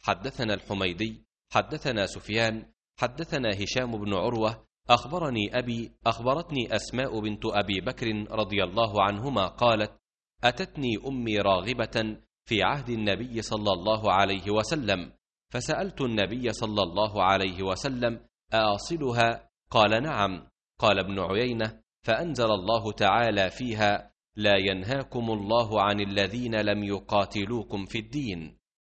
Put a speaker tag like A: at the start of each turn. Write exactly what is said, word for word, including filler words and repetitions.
A: حدثنا الحميدي حدثنا سفيان حدثنا هشام بن عروة أخبرني أبي أخبرتني أسماء بنت أبي بكر رضي الله عنهما قالت: أتتني أمي راغبة في عهد النبي صلى الله عليه وسلم، فسألت النبي صلى الله عليه وسلم: أأصلها؟ قال: نعم. قال ابن عيينة: فأنزل الله تعالى فيها: لا ينهاكم الله عن الذين لم يقاتلوكم في الدين.